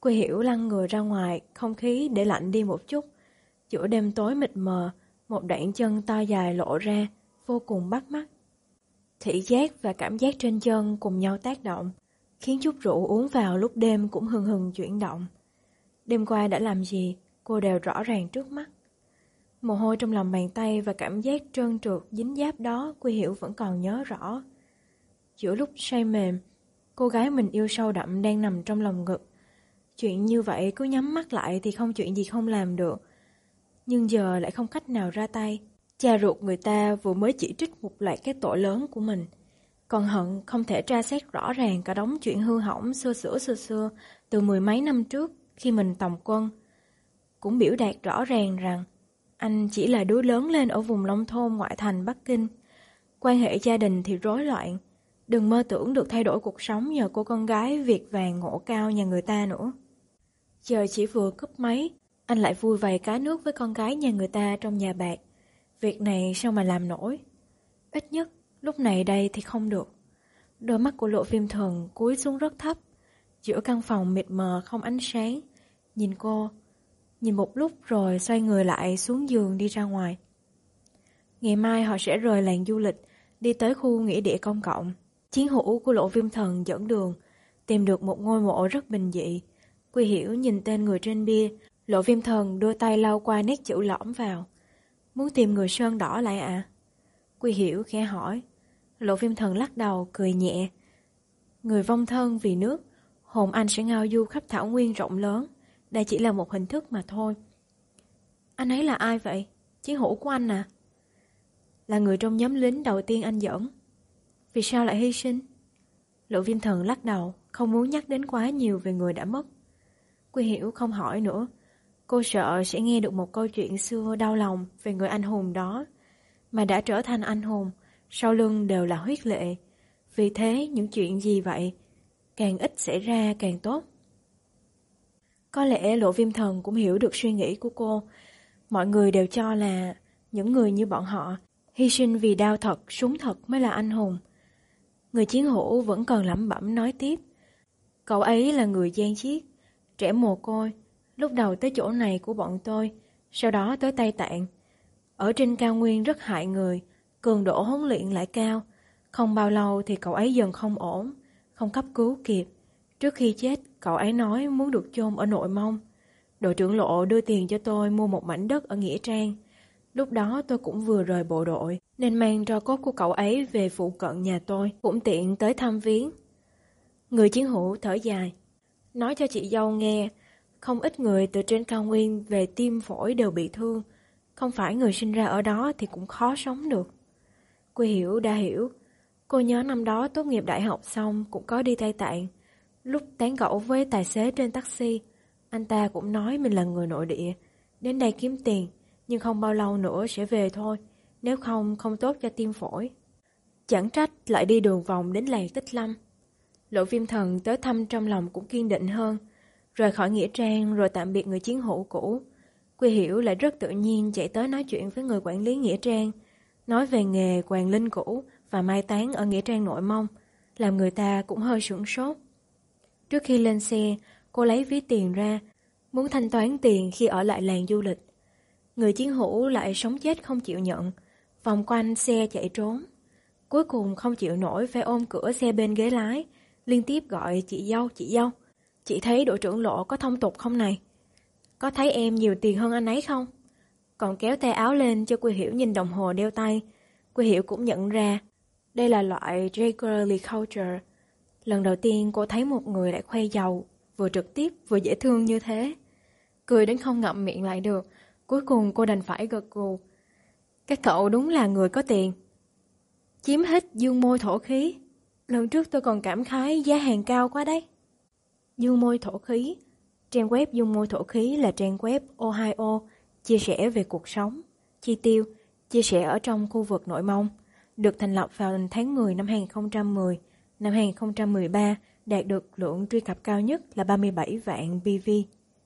Quy Hiểu lăn người ra ngoài, không khí để lạnh đi một chút. Giữa đêm tối mịt mờ, một đoạn chân to dài lộ ra, vô cùng bắt mắt. Thị giác và cảm giác trên chân cùng nhau tác động, khiến chút rượu uống vào lúc đêm cũng hừng hừng chuyển động. Đêm qua đã làm gì, cô đều rõ ràng trước mắt. Mồ hôi trong lòng bàn tay và cảm giác trơn trượt dính dáp đó Quy Hiểu vẫn còn nhớ rõ. Giữa lúc say mềm, cô gái mình yêu sâu đậm đang nằm trong lòng ngực. Chuyện như vậy cứ nhắm mắt lại thì không chuyện gì không làm được. Nhưng giờ lại không cách nào ra tay. Cha ruột người ta vừa mới chỉ trích một loạt cái tội lớn của mình. Còn hận không thể tra xét rõ ràng cả đống chuyện hư hỏng xưa xưa xưa xưa từ mười mấy năm trước khi mình tòng quân. Cũng biểu đạt rõ ràng rằng anh chỉ là đứa lớn lên ở vùng nông thôn ngoại thành Bắc Kinh. Quan hệ gia đình thì rối loạn. Đừng mơ tưởng được thay đổi cuộc sống nhờ cô con gái Việt vàng ngộ cao nhà người ta nữa. Giờ chỉ vừa cúp máy, anh lại vui vầy cá nước với con gái nhà người ta trong nhà bạc. Việc này sao mà làm nổi? Ít nhất, lúc này đây thì không được. Đôi mắt của Lộ Viêm Thần cúi xuống rất thấp. Giữa căn phòng mịt mờ không ánh sáng. Nhìn cô, nhìn một lúc rồi xoay người lại xuống giường đi ra ngoài. Ngày mai họ sẽ rời làng du lịch, đi tới khu nghĩa địa công cộng. Chiến hữu của Lộ Viêm Thần dẫn đường, tìm được một ngôi mộ rất bình dị. Quy Hiểu nhìn tên người trên bia, Lộ Viêm Thần đưa tay lau qua nét chữ lõm vào. Muốn tìm người sơn đỏ lại à? Quy Hiểu khẽ hỏi. Lộ Viêm Thần lắc đầu, cười nhẹ. Người vong thân vì nước, hồn anh sẽ ngao du khắp thảo nguyên rộng lớn. Đây chỉ là một hình thức mà thôi. Anh ấy là ai vậy? Chiến hữu của anh à? Là người trong nhóm lính đầu tiên anh dẫn. Vì sao lại hy sinh? Lộ Viêm Thần lắc đầu, không muốn nhắc đến quá nhiều về người đã mất. Quy Hiểu không hỏi nữa. Cô sợ sẽ nghe được một câu chuyện xưa đau lòng về người anh hùng đó. Mà đã trở thành anh hùng, sau lưng đều là huyết lệ. Vì thế những chuyện gì vậy? Càng ít xảy ra càng tốt. Có lẽ Lộ Viêm Thần cũng hiểu được suy nghĩ của cô. Mọi người đều cho là những người như bọn họ hy sinh vì đao thật, súng thật mới là anh hùng. Người chiến hữu vẫn còn lẩm bẩm nói tiếp. Cậu ấy là người gian chiết, trẻ mồ côi, lúc đầu tới chỗ này của bọn tôi, sau đó tới Tây Tạng. Ở trên cao nguyên rất hại người, cường độ huấn luyện lại cao. Không bao lâu thì cậu ấy dần không ổn, không cấp cứu kịp. Trước khi chết, cậu ấy nói muốn được chôn ở Nội Mông. Đội trưởng Lộ đưa tiền cho tôi mua một mảnh đất ở Nghĩa Trang. Lúc đó tôi cũng vừa rời bộ đội, nên mang tro cốt của cậu ấy về phụ cận nhà tôi, cũng tiện tới thăm viếng. Người chiến hữu thở dài. Nói cho chị dâu nghe, không ít người từ trên cao nguyên về tim phổi đều bị thương. Không phải người sinh ra ở đó thì cũng khó sống được. Quy Hiểu đã hiểu. Cô nhớ năm đó tốt nghiệp đại học xong cũng có đi Tây Tạng. Lúc tán gẫu với tài xế trên taxi, anh ta cũng nói mình là người nội địa, đến đây kiếm tiền, nhưng không bao lâu nữa sẽ về thôi, nếu không không tốt cho tim phổi. Chẳng trách lại đi đường vòng đến làng Tích Lâm. Lộ Viêm Thần tới thăm trong lòng cũng kiên định hơn. Rời khỏi Nghĩa Trang rồi tạm biệt người chiến hữu cũ, Quy Hiểu lại rất tự nhiên chạy tới nói chuyện với người quản lý Nghĩa Trang, nói về nghề quàng linh cũ và mai táng ở Nghĩa Trang Nội Mông, làm người ta cũng hơi sửng sốt. Trước khi lên xe, cô lấy ví tiền ra, muốn thanh toán tiền khi ở lại làng du lịch. Người chiến hữu lại sống chết không chịu nhận, vòng quanh xe chạy trốn. Cuối cùng không chịu nổi phải ôm cửa xe bên ghế lái, liên tiếp gọi chị dâu, chị dâu. Chị thấy đội trưởng Lộ có thông tục không này? Có thấy em nhiều tiền hơn anh ấy không? Còn kéo tay áo lên cho Quy Hiểu nhìn đồng hồ đeo tay. Quy Hiểu cũng nhận ra, đây là loại Dragerly culture. Lần đầu tiên cô thấy một người lại khoe giàu, vừa trực tiếp vừa dễ thương như thế. Cười đến không ngậm miệng lại được, cuối cùng cô đành phải gật gù. Các cậu đúng là người có tiền. Chiếm hết dương môi thổ khí. Lần trước tôi còn cảm khái giá hàng cao quá đấy. Dương môi thổ khí. Trang web Dương môi thổ khí là trang web Ohio chia sẻ về cuộc sống, chi tiêu, chia sẻ ở trong khu vực Nội Mông. Được thành lập vào tháng mười năm hai nghìn không trăm mười. Năm hai nghìn không trăm mười ba đạt được lượng truy cập cao nhất là ba mươi bảy vạn pê vê.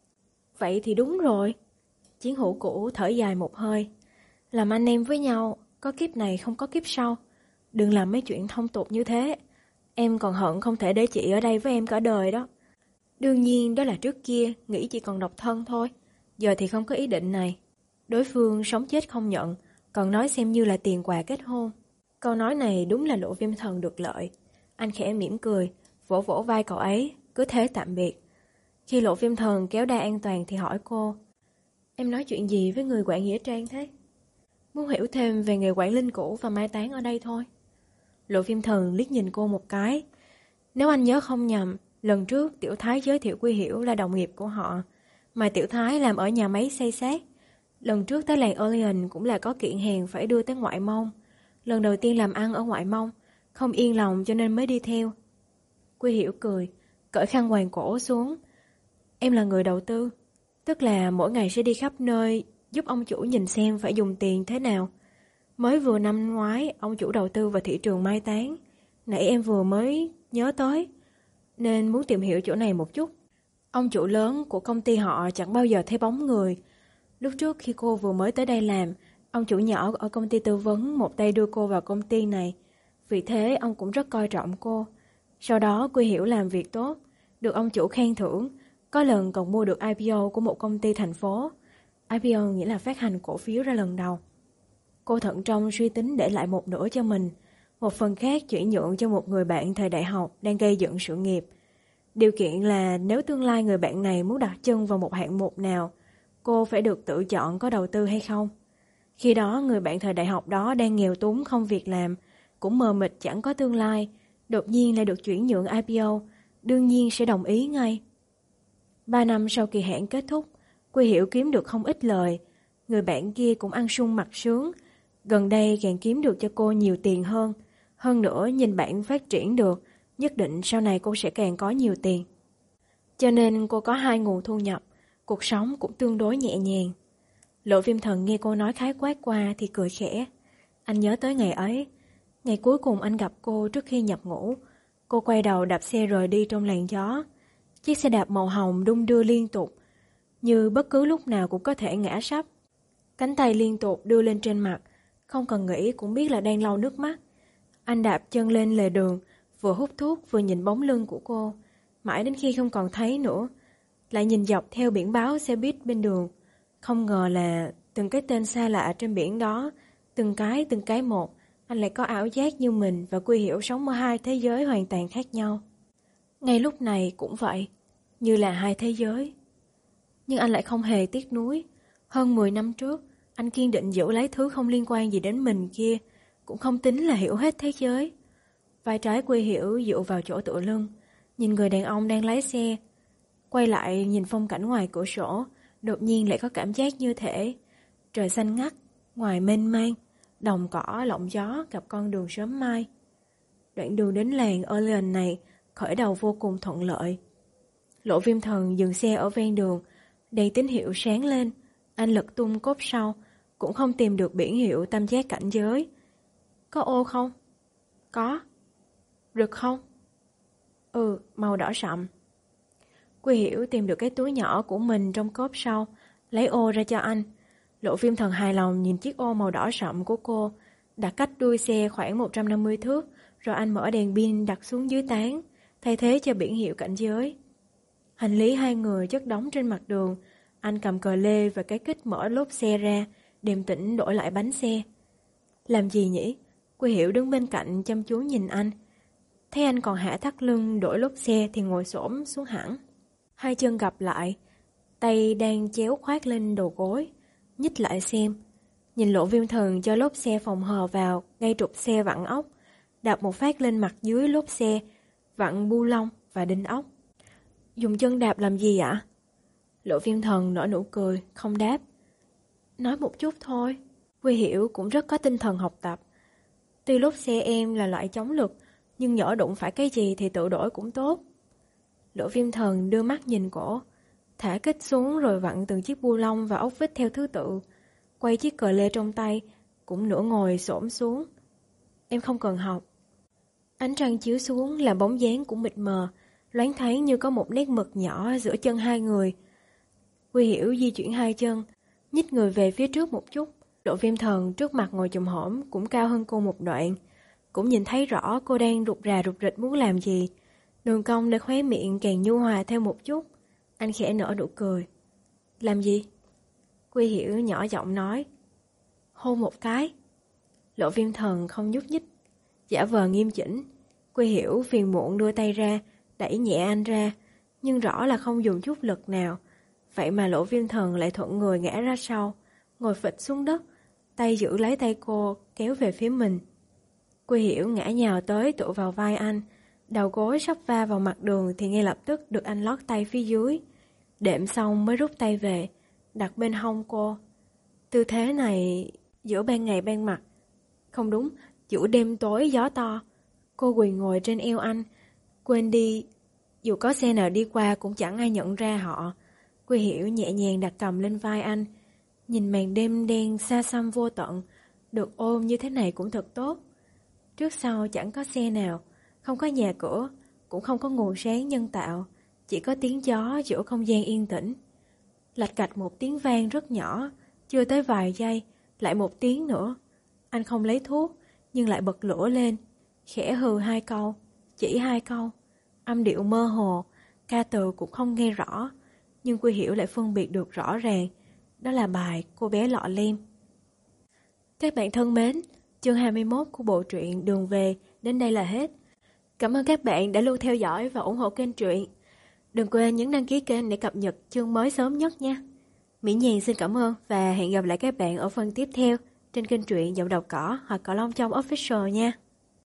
Vậy thì đúng rồi. Chiến hữu cũ thở dài một hơi. Làm anh em với nhau, có kiếp này không có kiếp sau. Đừng làm mấy chuyện thông tục như thế. Em còn hận không thể để chị ở đây với em cả đời đó. Đương nhiên đó là trước kia, nghĩ chỉ còn độc thân thôi. Giờ thì không có ý định này. Đối phương sống chết không nhận, còn nói xem như là tiền quà kết hôn. Câu nói này đúng là Lộ Viêm Thần được lợi. Anh khẽ mỉm cười, vỗ vỗ vai cậu ấy, cứ thế tạm biệt. Khi Lộ Viêm Thần kéo đai an toàn thì hỏi cô: Em nói chuyện gì với người quản nghĩa trang thế? Muốn hiểu thêm về nghề quản linh cũ và mai táng ở đây thôi. Lộ Viêm Thần liếc nhìn cô một cái. Nếu anh nhớ không nhầm, lần trước Tiểu Thái giới thiệu Quy Hiểu là đồng nghiệp của họ, mà Tiểu Thái làm ở nhà máy xây xác. Lần trước tới làng Orlean cũng là có kiện hàng phải đưa tới Ngoại Mông. Lần đầu tiên làm ăn ở Ngoại Mông, không yên lòng cho nên mới đi theo. Quy Hiểu cười, cởi khăn quàng cổ xuống. Em là người đầu tư, tức là mỗi ngày sẽ đi khắp nơi giúp ông chủ nhìn xem phải dùng tiền thế nào. Mới vừa năm ngoái, ông chủ đầu tư vào thị trường mai táng. Nãy em vừa mới nhớ tới, nên muốn tìm hiểu chỗ này một chút. Ông chủ lớn của công ty họ chẳng bao giờ thấy bóng người. Lúc trước khi cô vừa mới tới đây làm, ông chủ nhỏ ở công ty tư vấn một tay đưa cô vào công ty này. Vì thế ông cũng rất coi trọng cô. Sau đó Quy Hiểu làm việc tốt, được ông chủ khen thưởng. Có lần còn mua được i pê o của một công ty thành phố. i pê o nghĩa là phát hành cổ phiếu ra lần đầu. Cô thận trọng suy tính để lại một nửa cho mình, một phần khác chuyển nhượng cho một người bạn thời đại học đang gây dựng sự nghiệp. Điều kiện là nếu tương lai người bạn này muốn đặt chân vào một hạng mục nào, cô phải được tự chọn có đầu tư hay không. Khi đó người bạn thời đại học đó đang nghèo túng không việc làm, cũng mờ mịt chẳng có tương lai, đột nhiên lại được chuyển nhượng i pê o, đương nhiên sẽ đồng ý ngay. Ba năm sau kỳ hạn kết thúc, Quy Hiểu kiếm được không ít lời. Người bạn kia cũng ăn sung mặc sướng, gần đây càng kiếm được cho cô nhiều tiền hơn. Hơn nữa nhìn bạn phát triển được, nhất định sau này cô sẽ càng có nhiều tiền. Cho nên cô có hai nguồn thu nhập, cuộc sống cũng tương đối nhẹ nhàng. Lộ Viêm Thần nghe cô nói khái quát qua thì cười khẽ. Anh nhớ tới ngày ấy, ngày cuối cùng anh gặp cô trước khi nhập ngũ. Cô quay đầu đạp xe rời đi trong làn gió. Chiếc xe đạp màu hồng đung đưa liên tục, như bất cứ lúc nào cũng có thể ngã sấp. Cánh tay liên tục đưa lên trên mặt, không cần nghĩ cũng biết là đang lau nước mắt. Anh đạp chân lên lề đường, vừa hút thuốc vừa nhìn bóng lưng của cô, mãi đến khi không còn thấy nữa. Lại nhìn dọc theo biển báo xe buýt bên đường. Không ngờ là từng cái tên xa lạ trên biển đó, từng cái từng cái một, anh lại có ảo giác như mình và Quy Hiểu sống ở hai thế giới hoàn toàn khác nhau. Ngay lúc này cũng vậy, như là hai thế giới. Nhưng anh lại không hề tiếc nuối. Hơn mười năm trước, anh kiên định giữ lấy thứ không liên quan gì đến mình kia, cũng không tính là hiểu hết thế giới. Vai trái Quy Hiểu dựa vào chỗ tựa lưng, nhìn người đàn ông đang lái xe. Quay lại nhìn phong cảnh ngoài cửa sổ, đột nhiên lại có cảm giác như thể trời xanh ngắt, ngoài mênh mang, đồng cỏ lộng gió gặp con đường sớm mai. Đoạn đường đến làng Orlean này khởi đầu vô cùng thuận lợi. Lộ Viêm Thần dừng xe ở ven đường, đèn tín hiệu sáng lên. Anh lật tung cốp sau, cũng không tìm được biển hiệu tam giác cảnh giới. Có ô không? Có. Rực không? Ừ, màu đỏ sậm. Quy Hiểu tìm được cái túi nhỏ của mình trong cốp sau, lấy ô ra cho anh. Lộ Viêm Thần hài lòng nhìn chiếc ô màu đỏ sậm của cô, đặt cách đuôi xe khoảng một trăm năm mươi thước, rồi anh mở đèn pin đặt xuống dưới tán, thay thế cho biển hiệu cảnh giới. Hành lý hai người chất đống trên mặt đường, anh cầm cờ lê và cái kích mở lốp xe ra, điềm tĩnh đổi lại bánh xe. Làm gì nhỉ? Quy Hiểu đứng bên cạnh chăm chú nhìn anh. Thấy anh còn hạ thắt lưng đổi lốp xe thì ngồi xổm xuống hẳn. Hai chân gặp lại, tay đang chéo khoác lên đầu gối, nhích lại xem. Nhìn Lộ Viêm Thần cho lốp xe phòng hờ vào, ngay trục xe vặn ốc, đạp một phát lên mặt dưới lốp xe, vặn bu lông và đinh ốc. Dùng chân đạp làm gì ạ? Lộ Viêm Thần nở nụ cười, không đáp. Nói một chút thôi. Quy Hiểu cũng rất có tinh thần học tập. Tuy lốp xe em là loại chống lực, nhưng nhỡ đụng phải cái gì thì tự đổi cũng tốt. Lộ Viêm Thần đưa mắt nhìn cổ, thả kích xuống rồi vặn từng chiếc bu lông và ốc vít theo thứ tự, quay chiếc cờ lê trong tay, cũng nửa ngồi xổm xuống. Em không cần học. Ánh trăng chiếu xuống làm bóng dáng cũng mịt mờ, loáng thấy như có một nét mực nhỏ giữa chân hai người. Quy Hiểu di chuyển hai chân, nhích người về phía trước một chút. Lộ Viêm Thần trước mặt ngồi chùm hổm cũng cao hơn cô một đoạn, cũng nhìn thấy rõ cô đang rụt rà rụt rịch muốn làm gì. Đường cong nơi khóe miệng càng nhu hòa thêm một chút. Anh khẽ nở nụ cười. Làm gì? Quy Hiểu nhỏ giọng nói. Hôn một cái. Lộ Viêm Thần không nhúc nhích, giả vờ nghiêm chỉnh. Quy Hiểu phiền muộn đưa tay ra, đẩy nhẹ anh ra, nhưng rõ là không dùng chút lực nào. Vậy mà Lộ Viêm Thần lại thuận người ngã ra sau, ngồi phịch xuống đất, tay giữ lấy tay cô, kéo về phía mình. Quy Hiểu ngã nhào tới tựa vào vai anh, đầu gối sắp va vào mặt đường thì ngay lập tức được anh lót tay phía dưới. Đệm xong mới rút tay về, đặt bên hông cô. Tư thế này giữa ban ngày ban mặt, không đúng, giữa đêm tối gió to. Cô quỳ ngồi trên eo anh, quên đi, dù có xe nào đi qua cũng chẳng ai nhận ra họ. Quy Hiểu nhẹ nhàng đặt cầm lên vai anh, nhìn màn đêm đen xa xăm vô tận, được ôm như thế này cũng thật tốt. Trước sau chẳng có xe nào, không có nhà cửa, cũng không có nguồn sáng nhân tạo, chỉ có tiếng gió giữa không gian yên tĩnh. Lạch cạch một tiếng vang rất nhỏ, chưa tới vài giây, lại một tiếng nữa. Anh không lấy thuốc, nhưng lại bật lửa lên, khẽ hừ hai câu, chỉ hai câu. Âm điệu mơ hồ, ca từ cũng không nghe rõ, nhưng Quy Hiểu lại phân biệt được rõ ràng. Đó là bài Cô bé lọ lem. Các bạn thân mến, chương hai mươi mốt của bộ truyện Đường Về đến đây là hết. Cảm ơn các bạn đã luôn theo dõi và ủng hộ kênh truyện. Đừng quên nhấn đăng ký kênh để cập nhật chương mới sớm nhất nha. Mỹ Nhàn xin cảm ơn và hẹn gặp lại các bạn ở phần tiếp theo trên kênh truyện Giọng Đọc Cỏ hoặc Cỏ Long Trong Official nha.